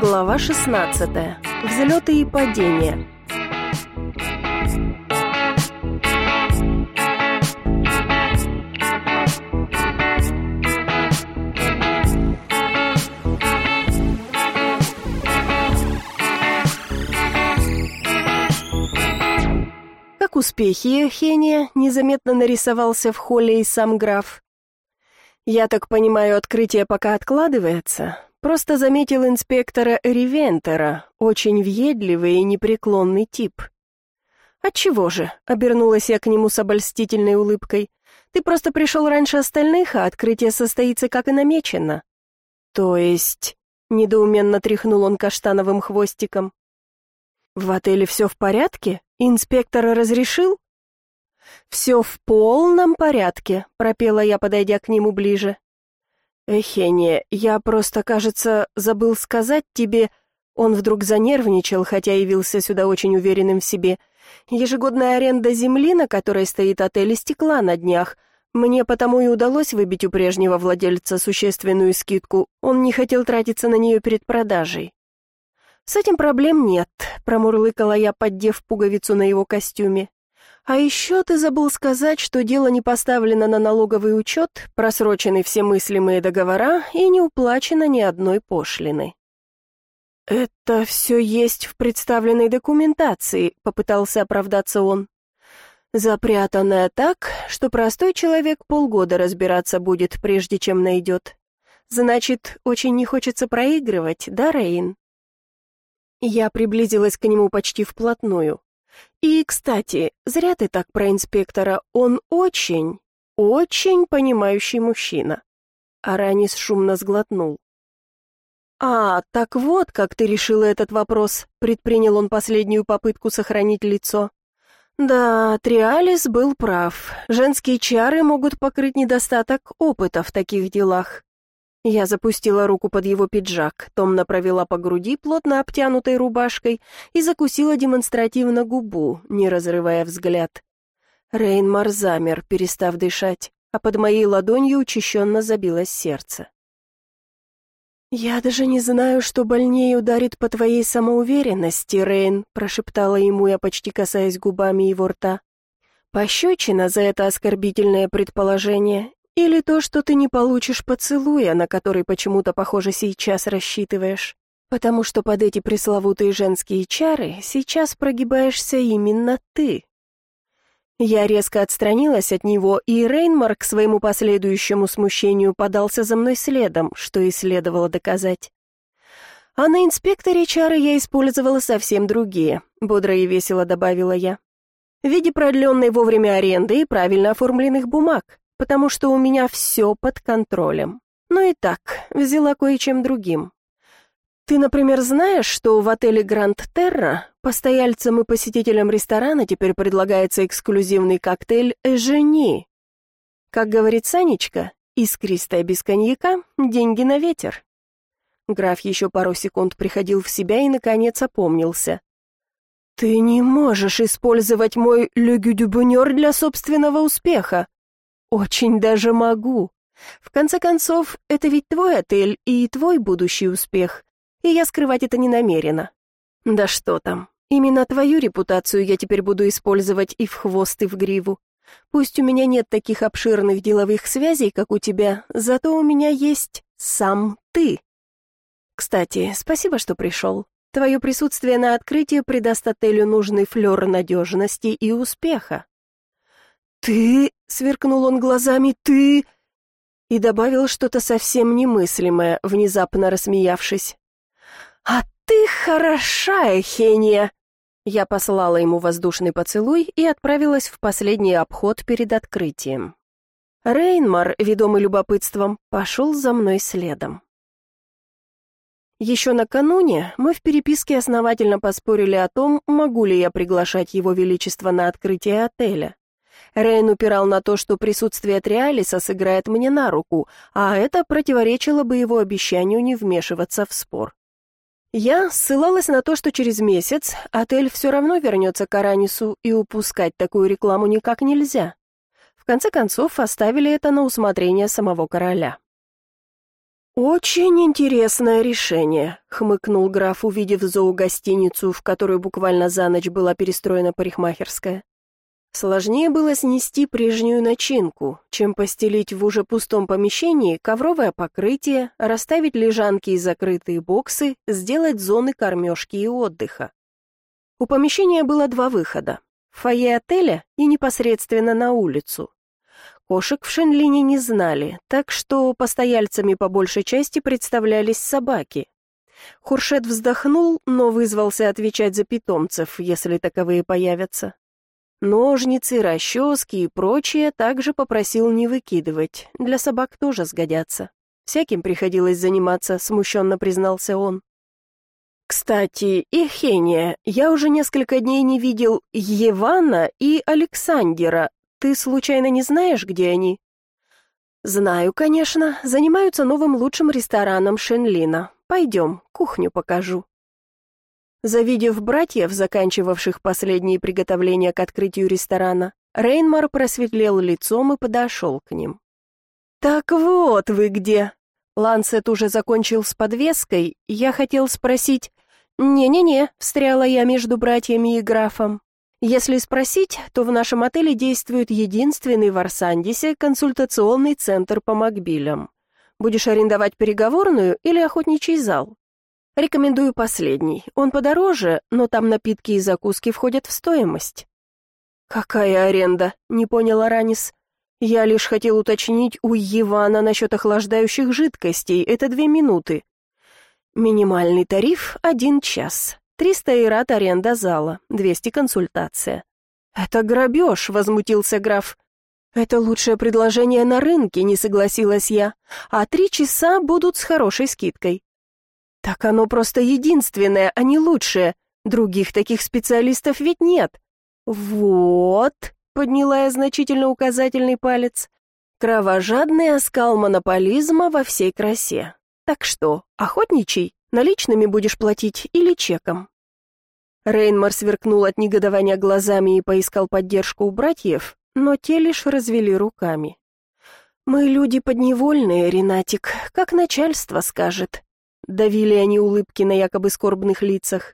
Глава 16. Взлеты и падения. «Как успехи, Эхения?» — незаметно нарисовался в холле и сам граф. «Я так понимаю, открытие пока откладывается?» Просто заметил инспектора Ривентера, очень въедливый и непреклонный тип. «Отчего же?» — обернулась я к нему с обольстительной улыбкой. «Ты просто пришел раньше остальных, а открытие состоится как и намечено». «То есть...» — недоуменно тряхнул он каштановым хвостиком. «В отеле все в порядке? Инспектор разрешил?» «Все в полном порядке», — пропела я, подойдя к нему ближе. «Эхения, я просто, кажется, забыл сказать тебе...» Он вдруг занервничал, хотя явился сюда очень уверенным в себе. «Ежегодная аренда земли, на которой стоит отель, истекла на днях. Мне потому и удалось выбить у прежнего владельца существенную скидку. Он не хотел тратиться на нее перед продажей». «С этим проблем нет», — промурлыкала я, поддев пуговицу на его костюме. «А еще ты забыл сказать, что дело не поставлено на налоговый учет, просрочены все мыслимые договора и не уплачено ни одной пошлины». «Это все есть в представленной документации», — попытался оправдаться он. «Запрятанное так, что простой человек полгода разбираться будет, прежде чем найдет. Значит, очень не хочется проигрывать, да, Рейн?» Я приблизилась к нему почти вплотную. «И, кстати, зря ты так про инспектора, он очень, очень понимающий мужчина». Аранис шумно сглотнул. «А, так вот, как ты решила этот вопрос», — предпринял он последнюю попытку сохранить лицо. «Да, Триалис был прав. Женские чары могут покрыть недостаток опыта в таких делах». Я запустила руку под его пиджак, томно провела по груди, плотно обтянутой рубашкой, и закусила демонстративно губу, не разрывая взгляд. Рейнмар замер, перестав дышать, а под моей ладонью учащенно забилось сердце. «Я даже не знаю, что больнее ударит по твоей самоуверенности, Рейн», прошептала ему я, почти касаясь губами его рта. «Пощечина за это оскорбительное предположение или то, что ты не получишь поцелуя, на который почему-то, похоже, сейчас рассчитываешь, потому что под эти пресловутые женские чары сейчас прогибаешься именно ты». Я резко отстранилась от него, и Рейнмар к своему последующему смущению подался за мной следом, что и следовало доказать. «А на инспекторе чары я использовала совсем другие», — бодро и весело добавила я. «В виде продленной вовремя аренды и правильно оформленных бумаг, потому что у меня все под контролем. Ну и так, взяла кое-чем другим. Ты, например, знаешь, что в отеле Гранд Терра постояльцам и посетителям ресторана теперь предлагается эксклюзивный коктейль «Жени». Как говорит Санечка, искристая без коньяка, деньги на ветер. Граф еще пару секунд приходил в себя и, наконец, опомнился. «Ты не можешь использовать мой «Le Gueux du Bonheur» для собственного успеха». «Очень даже могу. В конце концов, это ведь твой отель и твой будущий успех, и я скрывать это не намерена. Да что там, именно твою репутацию я теперь буду использовать и в хвост, и в гриву. Пусть у меня нет таких обширных деловых связей, как у тебя, зато у меня есть сам ты. Кстати, спасибо, что пришел. Твое присутствие на открытии придаст отелю нужный флер надежности и успеха». «Ты...» — сверкнул он глазами, «ты...» и добавил что-то совсем немыслимое, внезапно рассмеявшись. «А ты хороша, Эхения!» Я послала ему воздушный поцелуй и отправилась в последний обход перед открытием. Рейнмар, ведомый любопытством, пошел за мной следом. Еще накануне мы в переписке основательно поспорили о том, могу ли я приглашать его величество на открытие отеля. Рейн упирал на то, что присутствие Триалиса сыграет мне на руку, а это противоречило бы его обещанию не вмешиваться в спор. Я ссылалась на то, что через месяц отель все равно вернется к Аранису, и упускать такую рекламу никак нельзя. В конце концов, оставили это на усмотрение самого короля. «Очень интересное решение», — хмыкнул граф, увидев зоогостиницу, в которую буквально за ночь была перестроена парикмахерская. Сложнее было снести прежнюю начинку, чем постелить в уже пустом помещении ковровое покрытие, расставить лежанки и закрытые боксы, сделать зоны кормежки и отдыха. У помещения было два выхода — в фойе отеля и непосредственно на улицу. Кошек в Шенлине не знали, так что постояльцами по большей части представлялись собаки. Хуршет вздохнул, но вызвался отвечать за питомцев, если таковые появятся. Ножницы, расчески и прочее также попросил не выкидывать, для собак тоже сгодятся. Всяким приходилось заниматься, смущенно признался он. «Кстати, Ихения, я уже несколько дней не видел Евана и Александера. Ты случайно не знаешь, где они?» «Знаю, конечно. Занимаются новым лучшим рестораном Шенлина. Пойдем, кухню покажу». Завидев братьев, заканчивавших последние приготовления к открытию ресторана, Рейнмар просветлел лицом и подошел к ним. «Так вот вы где!» Лансет уже закончил с подвеской, и я хотел спросить... «Не-не-не», — встряла я между братьями и графом. «Если спросить, то в нашем отеле действует единственный в Арсандисе консультационный центр по мобилям. Будешь арендовать переговорную или охотничий зал? Рекомендую последний. Он подороже, но там напитки и закуски входят в стоимость». «Какая аренда?» — не понял Аранис. «Я лишь хотел уточнить у Ивана насчет охлаждающих жидкостей. Это 2 минуты». «Минимальный тариф — 1 час. 300 эйрат аренда зала, 200 консультация». «Это грабеж», — возмутился граф. «Это лучшее предложение на рынке», — не согласилась я. «А 3 часа будут с хорошей скидкой». «Так оно просто единственное, а не лучшее. Других таких специалистов ведь нет». «Вот», — подняла я значительно указательный палец, «кровожадный оскал монополизма во всей красе. Так что, охотничий, наличными будешь платить или чеком?» Рейнмар сверкнул от негодования глазами и поискал поддержку у братьев, но те лишь развели руками. «Мы люди подневольные, Ренатик, как начальство скажет». Давили они улыбки на якобы скорбных лицах.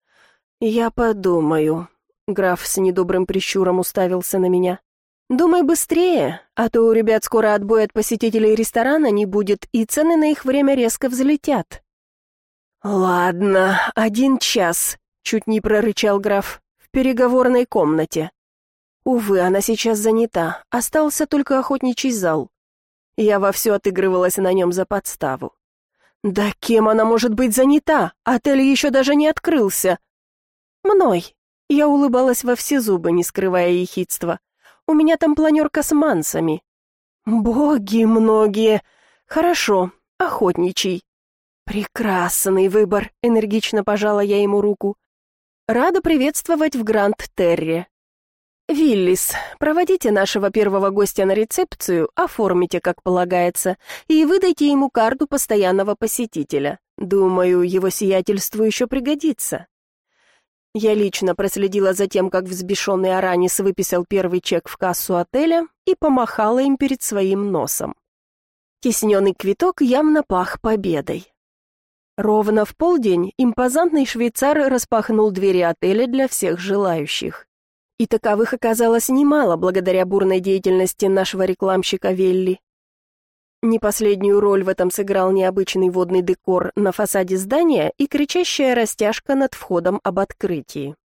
«Я подумаю», — граф с недобрым прищуром уставился на меня. «Думай быстрее, а то у ребят скоро отбоя от посетителей ресторана не будет, и цены на их время резко взлетят». «Ладно, 1 час», — чуть не прорычал граф, — «в переговорной комнате». Увы, она сейчас занята, остался только охотничий зал. Я вовсю отыгрывалась на нем за подставу. «Да кем она может быть занята? Отель еще даже не открылся». «Мной». Я улыбалась во все зубы, не скрывая ехидства. «У меня там планерка с мансами». «Боги многие. Хорошо, охотничий». «Прекрасный выбор», — энергично пожала я ему руку. «Рада приветствовать в Гранд-Терре». «Виллис, проводите нашего первого гостя на рецепцию, оформите, как полагается, и выдайте ему карту постоянного посетителя. Думаю, его сиятельству еще пригодится». Я лично проследила за тем, как взбешенный Аранис выписал первый чек в кассу отеля и помахала им перед своим носом. Тисненный квиток явно пах победой. Ровно в полдень импозантный швейцар распахнул двери отеля для всех желающих. И таковых оказалось немало благодаря бурной деятельности нашего рекламщика Велли. Не последнюю роль в этом сыграл необычный водный декор на фасаде здания и кричащая растяжка над входом об открытии.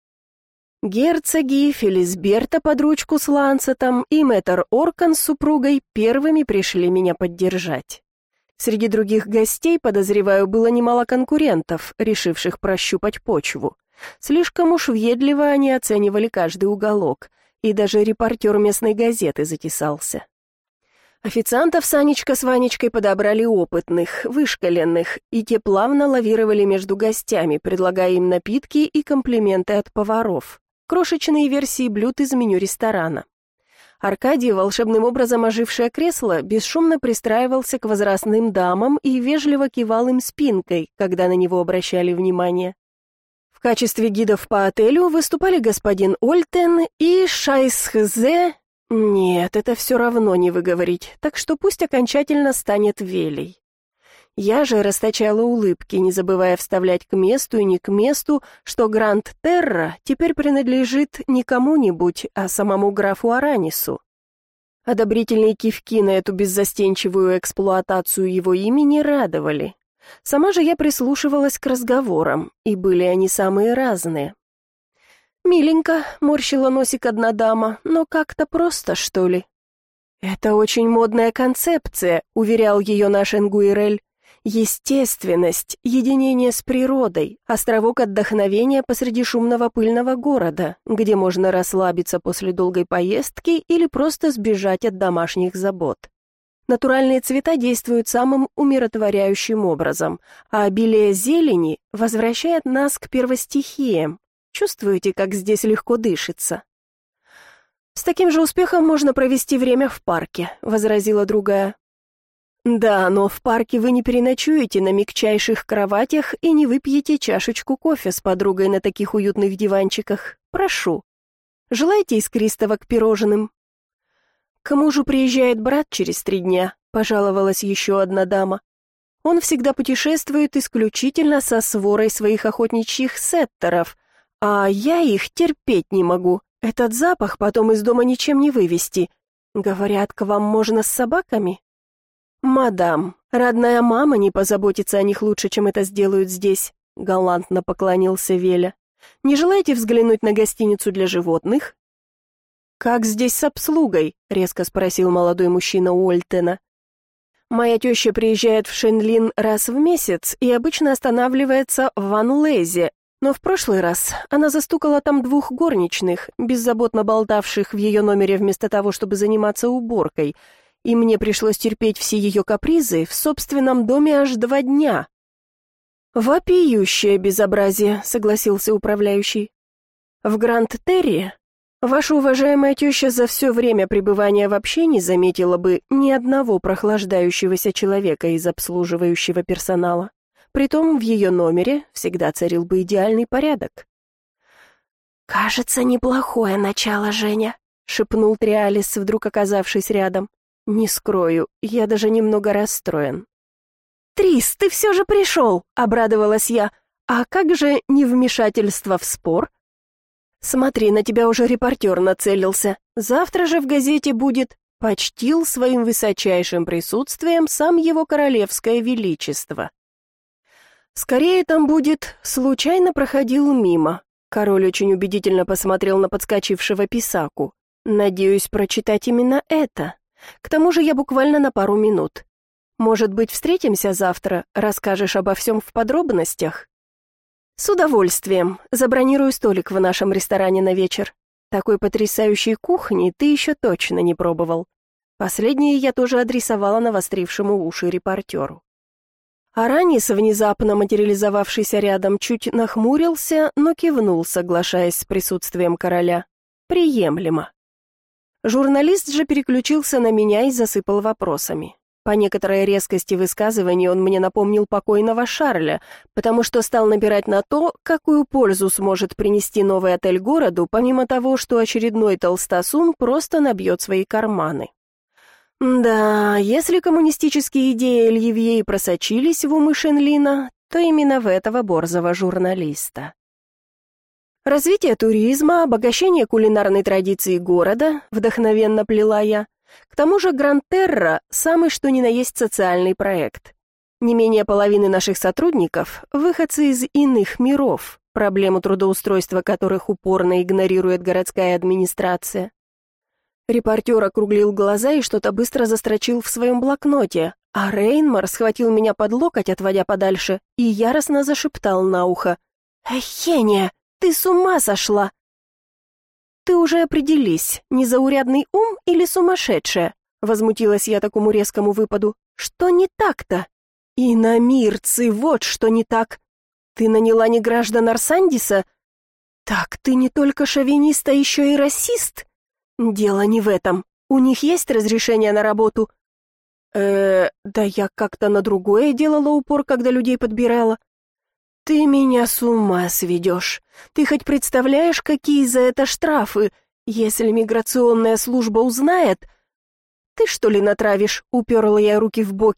Герцоги, Фелисберта под ручку с Лансетом и мэтр Оркан с супругой первыми пришли меня поддержать. Среди других гостей, подозреваю, было немало конкурентов, решивших прощупать почву. Слишком уж въедливо они оценивали каждый уголок, и даже репортер местной газеты затесался. Официантов Санечка с Ванечкой подобрали опытных, вышкаленных, и те плавно лавировали между гостями, предлагая им напитки и комплименты от поваров, крошечные версии блюд из меню ресторана. Аркадий, волшебным образом ожившее кресло, бесшумно пристраивался к возрастным дамам и вежливо кивал им спинкой, когда на него обращали внимание. В качестве гидов по отелю выступали господин Ольтен и Шайсхзе. Нет, это все равно не выговорить, так что пусть окончательно станет Велей. Я же расточала улыбки, не забывая вставлять к месту и не к месту, что Гранд Терра теперь принадлежит не кому-нибудь, а самому графу Аранису. Одобрительные кивки на эту беззастенчивую эксплуатацию его имени радовали. Сама же я прислушивалась к разговорам, и были они самые разные. «Миленько», — морщила носик одна дама, — «но как-то просто, что ли?» «Это очень модная концепция», — уверял ее наш Энгуирель. «Естественность, единение с природой, островок отдохновения посреди шумного пыльного города, где можно расслабиться после долгой поездки или просто сбежать от домашних забот. Натуральные цвета действуют самым умиротворяющим образом, а обилие зелени возвращает нас к первостихиям. Чувствуете, как здесь легко дышится?» «С таким же успехом можно провести время в парке», — возразила другая. «Да, но в парке вы не переночуете на мягчайших кроватях и не выпьете чашечку кофе с подругой на таких уютных диванчиках. Прошу. Желаете искристого к пирожным?» «К мужу приезжает брат через 3 дня», — пожаловалась еще одна дама. «Он всегда путешествует исключительно со сворой своих охотничьих сеттеров, а я их терпеть не могу. Этот запах потом из дома ничем не вывести. Говорят, к вам можно с собаками?» «Мадам, родная мама не позаботится о них лучше, чем это сделают здесь», — галантно поклонился Веля. «Не желаете взглянуть на гостиницу для животных?» «Как здесь с обслугой?» — резко спросил молодой мужчина Уольтена. «Моя теща приезжает в Шенлин раз в месяц и обычно останавливается в Ван Лезе, но в прошлый раз она застукала там 2 горничных, беззаботно болтавших в ее номере вместо того, чтобы заниматься уборкой, и мне пришлось терпеть все ее капризы в собственном доме аж 2 дня». «Вопиющее безобразие», — согласился управляющий. «В Гранд-Терри ваша уважаемая теща за все время пребывания вообще не заметила бы ни одного прохлаждающегося человека из обслуживающего персонала. Притом в ее номере всегда царил бы идеальный порядок». «Кажется, неплохое начало, Женя», — шепнул Триалис, вдруг оказавшись рядом. «Не скрою, я даже немного расстроен». «Трис, ты все же пришел!» — обрадовалась я. «А как же невмешательство в спор?» «Смотри, на тебя уже репортер нацелился. Завтра же в газете будет: почтил своим высочайшим присутствием сам его королевское величество». Скорее там будет: случайно проходил мимо. Король очень убедительно посмотрел на подскочившего писаку. Надеюсь прочитать именно это. К тому же я буквально на пару минут. Может быть, встретимся завтра, расскажешь обо всем в подробностях?» «С удовольствием. Забронирую столик в нашем ресторане на вечер. Такой потрясающей кухни ты еще точно не пробовал». Последнее я тоже адресовала навострившему уши репортеру. Аранис, внезапно материализовавшийся рядом, чуть нахмурился, но кивнул, соглашаясь с присутствием короля. «Приемлемо». Журналист же переключился на меня и засыпал вопросами. По некоторой резкости высказываний он мне напомнил покойного Шарля, потому что стал набирать на то, какую пользу сможет принести новый отель городу, помимо того, что очередной толстосум просто набьет свои карманы. Да, если коммунистические идеи Оливье просочились в умы Шенлина, то именно в этого борзого журналиста. «Развитие туризма, обогащение кулинарной традиции города», вдохновенно плела я. К тому же Гранд-Терра – самый что ни на есть социальный проект. Не менее половины наших сотрудников – выходцы из иных миров, проблему трудоустройства которых упорно игнорирует городская администрация. Репортер округлил глаза и что-то быстро застрочил в своем блокноте, а Рейнмар схватил меня под локоть, отводя подальше, и яростно зашептал на ухо: «Эхения, ты с ума сошла!» «Ты уже определись, незаурядный ум или сумасшедшая?» Возмутилась я такому резкому выпаду. «Что не так-то?» «Иномирцы, вот что не так! Ты наняла не граждан Арсандиса? Так ты не только шовинист, а еще и расист? Дело не в этом. У них есть разрешение на работу?» Да я как-то на другое делала упор, когда людей подбирала». «Ты меня с ума сведешь. Ты хоть представляешь, какие за это штрафы, если миграционная служба узнает?» «Ты что ли натравишь?» — уперла я руки в боки.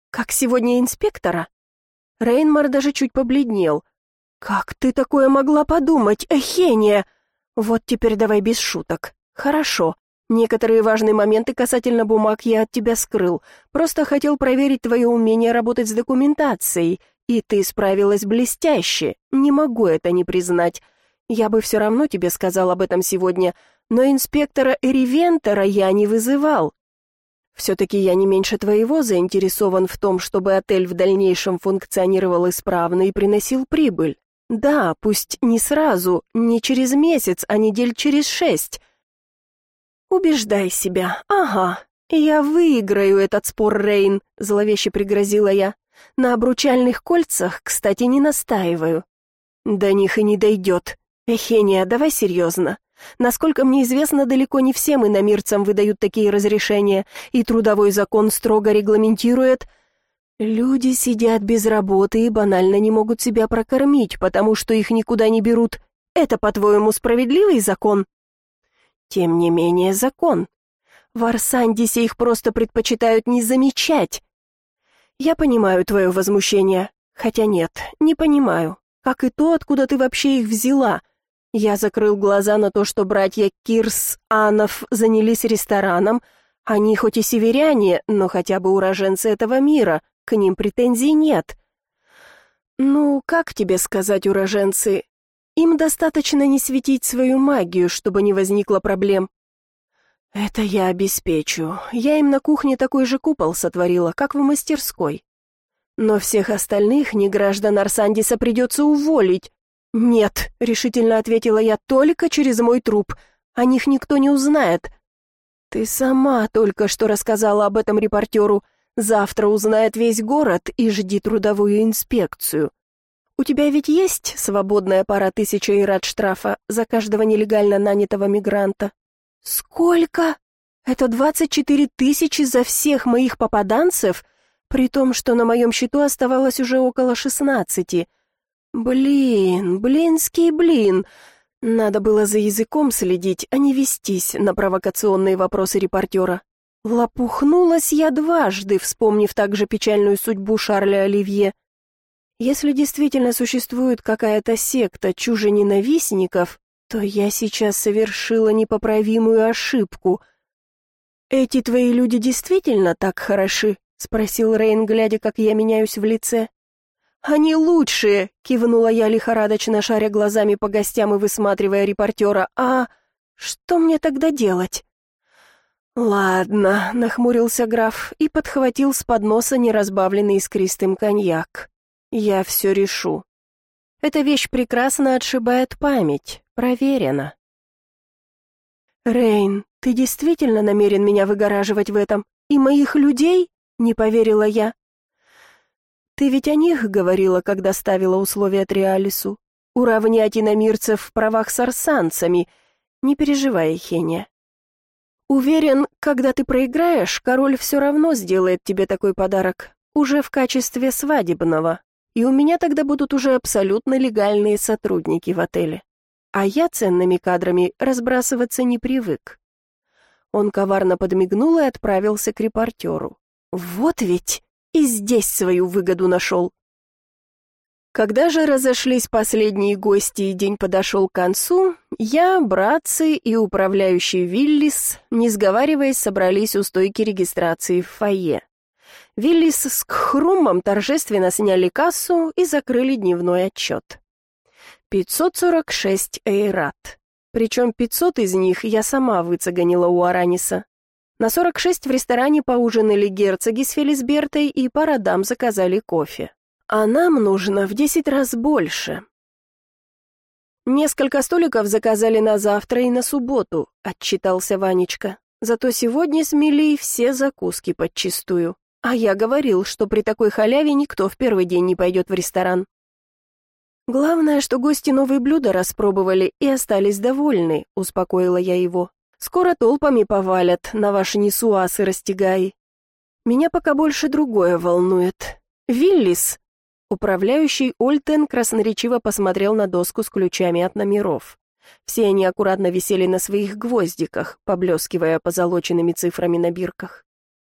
Как сегодня инспектора? Рейнмар даже чуть побледнел. Как ты такое могла подумать, Эхения? Вот теперь давай без шуток. Хорошо. Некоторые важные моменты касательно бумаг я от тебя скрыл. Просто хотел проверить твое умение работать с документацией. И ты справилась блестяще. Не могу это не признать. Я бы все равно тебе сказал об этом сегодня, но инспектора Эривентера я не вызывал. Все-таки я не меньше твоего заинтересован в том, чтобы отель в дальнейшем функционировал исправно и приносил прибыль. Да, пусть не сразу, не через месяц, а недель через 6. «Убеждай себя. Ага, я выиграю этот спор, Рейн», — зловеще пригрозила я. «На обручальных кольцах, кстати, не настаиваю». «До них и не дойдет. Эхения, давай серьезно. Насколько мне известно, далеко не всем иномирцам выдают такие разрешения, и трудовой закон строго регламентирует. Люди сидят без работы и банально не могут себя прокормить, потому что их никуда не берут. Это, по-твоему, справедливый закон?» Тем не менее, закон. В Арсандисе их просто предпочитают не замечать. Я понимаю твое возмущение. Хотя нет, не понимаю. Как и то, откуда ты вообще их взяла. Я закрыл глаза на то, что братья Кирс, Анов занялись рестораном. Они хоть и северяне, но хотя бы уроженцы этого мира. К ним претензий нет. Ну, как тебе сказать, уроженцы? Им достаточно не светить свою магию, чтобы не возникло проблем. Это я обеспечу. Я им на кухне такой же купол сотворила, как в мастерской. Но всех остальных неграждан Арсандиса придется уволить. Нет, решительно ответила я, только через мой труп. О них никто не узнает. Ты сама только что рассказала об этом репортеру. Завтра узнает весь город и жди трудовую инспекцию. У тебя ведь есть свободная пара 1000 ират штрафа за каждого нелегально нанятого мигранта? Сколько? Это 24 000 за всех моих попаданцев, при том, что на моем счету оставалось уже около 16. Блин. Надо было за языком следить, а не вестись на провокационные вопросы репортера. Лопухнулась я дважды, вспомнив также печальную судьбу Шарля Оливье. Если действительно существует какая-то секта чужененавистников, то я сейчас совершила непоправимую ошибку. «Эти твои люди действительно так хороши?» — спросил Рейн, глядя, как я меняюсь в лице. «Они лучшие!» — кивнула я, лихорадочно шаря глазами по гостям и высматривая репортера. «А что мне тогда делать?» «Ладно», — нахмурился граф и подхватил с подноса неразбавленный искристым коньяк. «Я все решу. Эта вещь прекрасно отшибает память, проверено». «Рейн, ты действительно намерен меня выгораживать в этом? И моих людей?» — не поверила я. «Ты ведь о них говорила, когда ставила условия Триалису. Уравнять иномирцев в правах с арсанцами. Не переживай, Хения. Уверен, когда ты проиграешь, король все равно сделает тебе такой подарок, уже в качестве свадебного. И у меня тогда будут уже абсолютно легальные сотрудники в отеле. А я ценными кадрами разбрасываться не привык». Он коварно подмигнул и отправился к репортеру. «Вот ведь и здесь свою выгоду нашел». Когда же разошлись последние гости и день подошел к концу, я, братцы и управляющий Виллис, не сговариваясь, собрались у стойки регистрации в фойе. Виллис с Кхрумом торжественно сняли кассу и закрыли дневной отчет. 546 эйрат. Причем 500 из них я сама выцеганила у Араниса. На 46 в ресторане поужинали герцоги с Фелисбертой и пара дам заказали кофе. А нам нужно в 10 раз больше. «Несколько столиков заказали на завтра и на субботу», — отчитался Ванечка. «Зато сегодня смели все закуски подчистую. А я говорил, что при такой халяве никто в первый день не пойдет в ресторан». «Главное, что гости новые блюда распробовали и остались довольны», — успокоила я его. «Скоро толпами повалят на ваши несуасы растягаи. Меня пока больше другое волнует. Виллис». Управляющий Ольтен красноречиво посмотрел на доску с ключами от номеров. Все они аккуратно висели на своих гвоздиках, поблескивая позолоченными цифрами на бирках.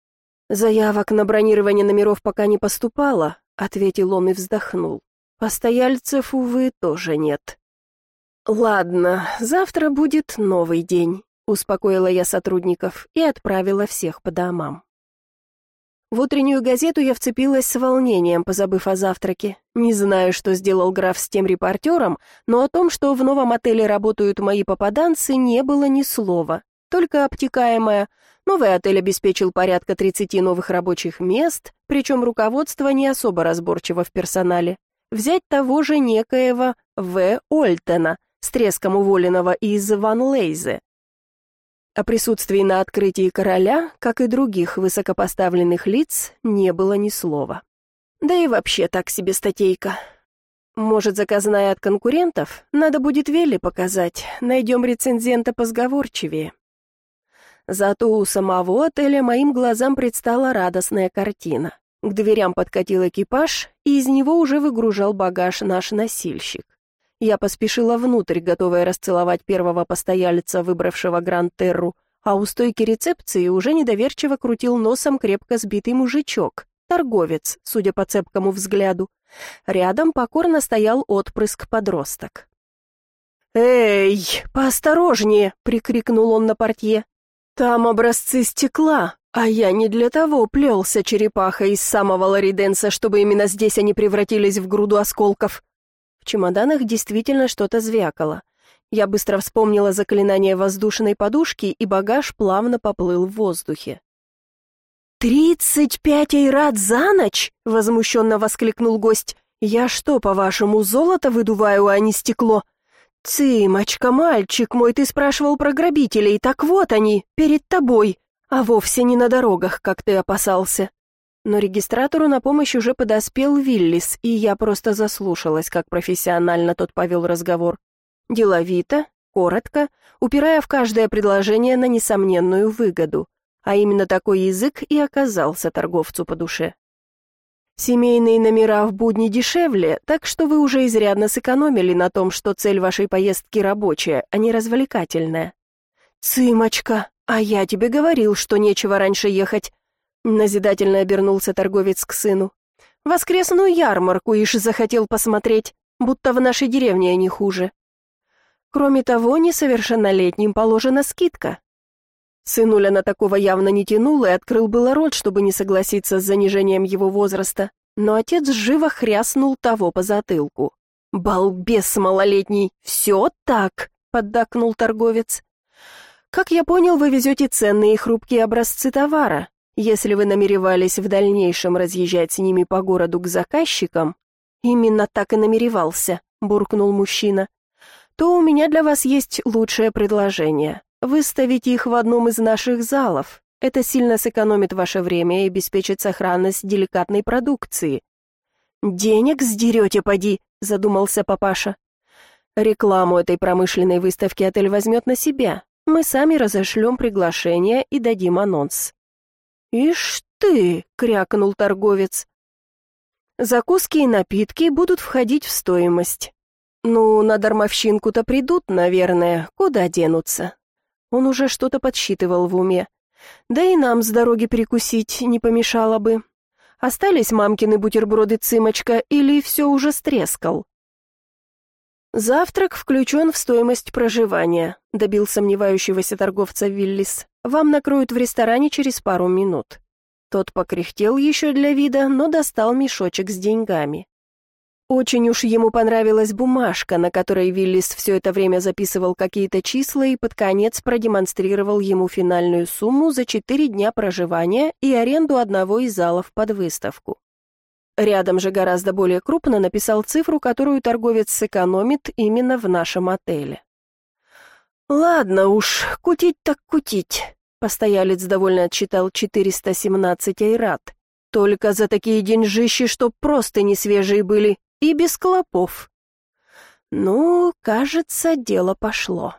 «Заявок на бронирование номеров пока не поступало», — ответил он и вздохнул. «Постояльцев, увы, тоже нет». «Ладно, завтра будет новый день», — успокоила я сотрудников и отправила всех по домам. В утреннюю газету я вцепилась с волнением, позабыв о завтраке. Не знаю, что сделал граф с тем репортером, но о том, что в новом отеле работают мои попаданцы, не было ни слова. Только обтекаемое. Новый отель обеспечил порядка 30 новых рабочих мест, причем руководство не особо разборчиво в персонале. Взять того же некоего В. Ольтена, с треском уволенного из Ван Лейзе. О присутствии на открытии короля, как и других высокопоставленных лиц, не было ни слова. Да и вообще так себе статейка. Может, заказная от конкурентов? Надо будет Велли показать, найдем рецензента позговорчивее. Зато у самого отеля моим глазам предстала радостная картина. К дверям подкатил экипаж, и из него уже выгружал багаж наш носильщик. Я поспешила внутрь, готовая расцеловать первого постояльца, выбравшего Гранд-Терру, а у стойки рецепции уже недоверчиво крутил носом крепко сбитый мужичок, торговец, судя по цепкому взгляду. Рядом покорно стоял отпрыск-подросток. «Эй, поосторожнее!» — прикрикнул он на портье. «Там образцы стекла, а я не для того плелся черепахой из самого Лориденса, чтобы именно здесь они превратились в груду осколков». В чемоданах действительно что-то звякало. Я быстро вспомнила заклинание воздушной подушки, и багаж плавно поплыл в воздухе. 35 эйрат за ночь?» — возмущенно воскликнул гость. «Я что, по-вашему, золото выдуваю, а не стекло?» «Цымочка, мальчик мой, ты спрашивал про грабителей, так вот они, перед тобой, а вовсе не на дорогах, как ты опасался». Но регистратору на помощь уже подоспел Виллис, и я просто заслушалась, как профессионально тот повел разговор. Деловито, коротко, упирая в каждое предложение на несомненную выгоду. А именно такой язык и оказался торговцу по душе. «Семейные номера в будни дешевле, так что вы уже изрядно сэкономили на том, что цель вашей поездки рабочая, а не развлекательная». «Цымочка, а я тебе говорил, что нечего раньше ехать». Назидательно обернулся торговец к сыну. «Воскресную ярмарку ишь захотел посмотреть, будто в нашей деревне не хуже. Кроме того, несовершеннолетним положена скидка». Сынуля на такого явно не тянул и открыл было рот, чтобы не согласиться с занижением его возраста, но отец живо хряснул того по затылку. «Балбес малолетний, все так», — поддакнул торговец. «Как я понял, вы везете ценные и хрупкие образцы товара. Если вы намеревались в дальнейшем разъезжать с ними по городу к заказчикам...» «Именно так и намеревался», — буркнул мужчина. «То у меня для вас есть лучшее предложение. Выставите их в одном из наших залов. Это сильно сэкономит ваше время и обеспечит сохранность деликатной продукции». «Денег сдерете, поди», — задумался папаша. «Рекламу этой промышленной выставки отель возьмет на себя. Мы сами разошлем приглашение и дадим анонс». «Ишь ты!» — крякнул торговец. «Закуски и напитки будут входить в стоимость. Ну, на дармовщинку-то придут, наверное, куда денутся?» Он уже что-то подсчитывал в уме. «Да и нам с дороги перекусить не помешало бы. Остались мамкины бутерброды, Цымочка, или все уже стрескал?» «Завтрак включен в стоимость проживания», — добил сомневающегося торговца Виллис. «Вам накроют в ресторане через пару минут». Тот покряхтел еще для вида, но достал мешочек с деньгами. Очень уж ему понравилась бумажка, на которой Виллис все это время записывал какие-то числа и под конец продемонстрировал ему финальную сумму за 4 дня проживания и аренду одного из залов под выставку. Рядом же гораздо более крупно написал цифру, которую торговец сэкономит именно в нашем отеле. «Ладно уж, кутить так кутить», — постоялец довольно отсчитал 417 айрат. «Только за такие деньжищи, чтоб просто не свежие были, и без клопов». Ну, кажется, дело пошло.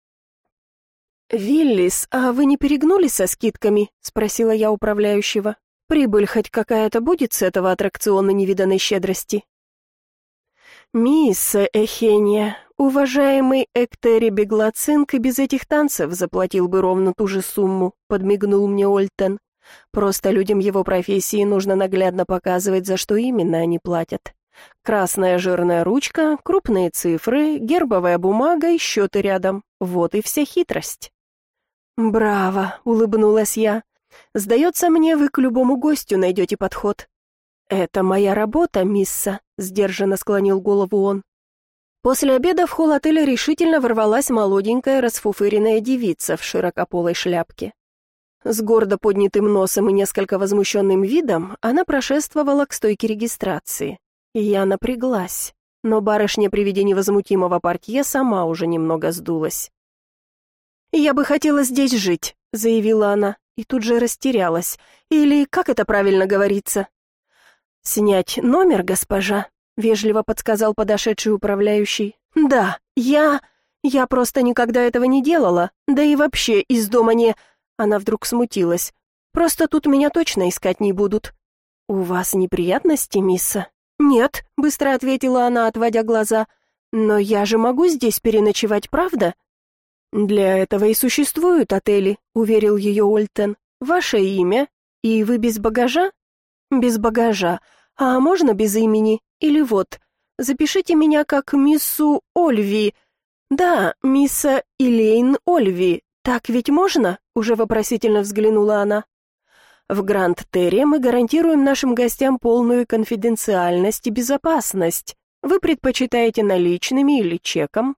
«Виллис, а вы не перегнули со скидками?» — спросила я управляющего. «Прибыль хоть какая-то будет с этого аттракциона невиданной щедрости?» «Мисс Эхения, уважаемый Эктери Беглацинк и без этих танцев заплатил бы ровно ту же сумму», — подмигнул мне Ольтен. Просто людям его профессии нужно наглядно показывать, за что именно они платят. Красная жирная ручка, крупные цифры, гербовая бумага и счеты рядом. Вот и вся хитрость. «Браво!» — улыбнулась я. «Сдается мне, вы к любому гостю найдете подход». «Это моя работа, мисса», — сдержанно склонил голову он. После обеда в холл отеля решительно ворвалась молоденькая расфуфыренная девица в широкополой шляпке. С гордо поднятым носом и несколько возмущенным видом она прошествовала к стойке регистрации. Я напряглась, но барышня при виде невозмутимого портье сама уже немного сдулась. «Я бы хотела здесь жить», — заявила она, и тут же растерялась. «Или как это правильно говорится?» «Снять номер, госпожа», — вежливо подсказал подошедший управляющий. «Да, я просто никогда этого не делала, да и вообще из дома не...» Она вдруг смутилась. «Просто тут меня точно искать не будут». «У вас неприятности, мисса?» «Нет», — быстро ответила она, отводя глаза. «Но я же могу здесь переночевать, правда?» «Для этого и существуют отели», — уверил ее Ольтен. «Ваше имя? И вы без багажа?» «Без багажа. А можно без имени? Или вот, запишите меня как миссу Ольви». «Да, мисса Элейн Ольви. Так ведь можно?» — уже вопросительно взглянула она. «В Гранд-Терре мы гарантируем нашим гостям полную конфиденциальность и безопасность. Вы предпочитаете наличными или чеком?»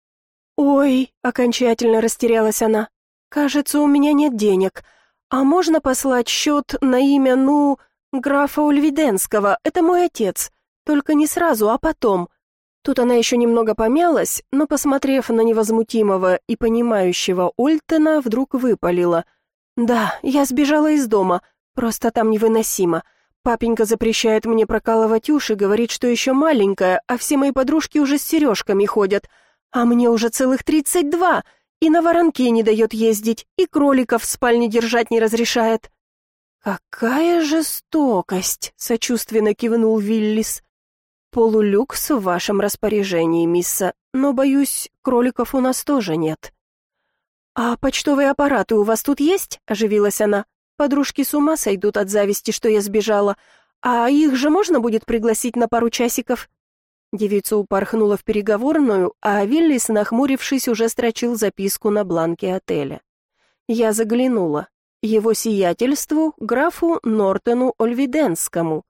«Ой», — окончательно растерялась она, — «кажется, у меня нет денег. А можно послать счет на имя, графа Ольвиденского, это мой отец. Только не сразу, а потом». Тут она еще немного помялась, но, посмотрев на невозмутимого и понимающего Ольтена, вдруг выпалила. «Да, я сбежала из дома, просто там невыносимо. Папенька запрещает мне прокалывать уши, говорит, что еще маленькая, а все мои подружки уже с сережками ходят. А мне уже целых 32, и на воронке не дает ездить, и кроликов в спальне держать не разрешает». «Какая жестокость!» — сочувственно кивнул Виллис. «Полулюкс в вашем распоряжении, мисса, но, боюсь, кроликов у нас тоже нет». «А почтовые аппараты у вас тут есть?» — оживилась она. «Подружки с ума сойдут от зависти, что я сбежала. А их же можно будет пригласить на пару часиков?» Девица упорхнула в переговорную, а Виллис, нахмурившись, уже строчил записку на бланке отеля. Я заглянула. Его сиятельству, графу Нортону Ольвиденскому.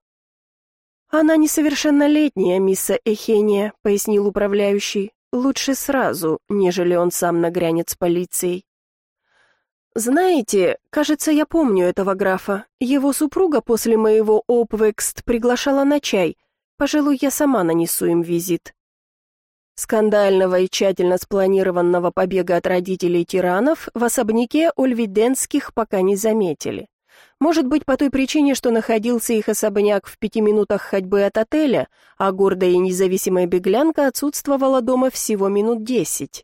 «Она несовершеннолетняя, мисса Эхения», — пояснил управляющий. «Лучше сразу, нежели он сам нагрянет с полицией». «Знаете, кажется, я помню этого графа. Его супруга после моего обвекст приглашала на чай. Пожалуй, я сама нанесу им визит». Скандального и тщательно спланированного побега от родителей тиранов в особняке Ольвиденских пока не заметили. Может быть, по той причине, что находился их особняк в 5 минутах ходьбы от отеля, а гордая и независимая беглянка отсутствовала дома всего минут 10.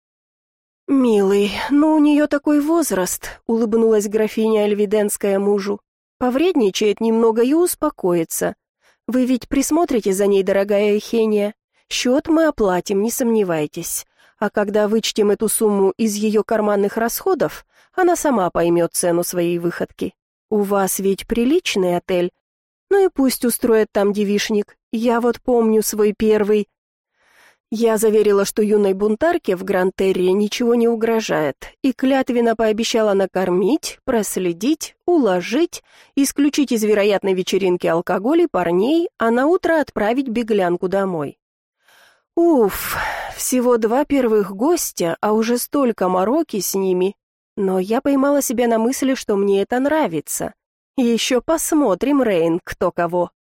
«Милый, у нее такой возраст», — улыбнулась графиня Ольвиденская мужу. «Повредничает немного и успокоится. Вы ведь присмотрите за ней, дорогая Эхения. Счет мы оплатим, не сомневайтесь. А когда вычтем эту сумму из ее карманных расходов, она сама поймет цену своей выходки. У вас ведь приличный отель. Ну и пусть устроят там девичник. Я вот помню свой первый...» Я заверила, что юной бунтарке в Гранд-Терре ничего не угрожает, и клятвенно пообещала накормить, проследить, уложить, исключить из вероятной вечеринки алкоголь и парней, а наутро отправить беглянку домой. Уф, всего 2 первых гостя, а уже столько мороки с ними. Но я поймала себя на мысли, что мне это нравится. Еще посмотрим, Рейн, кто кого.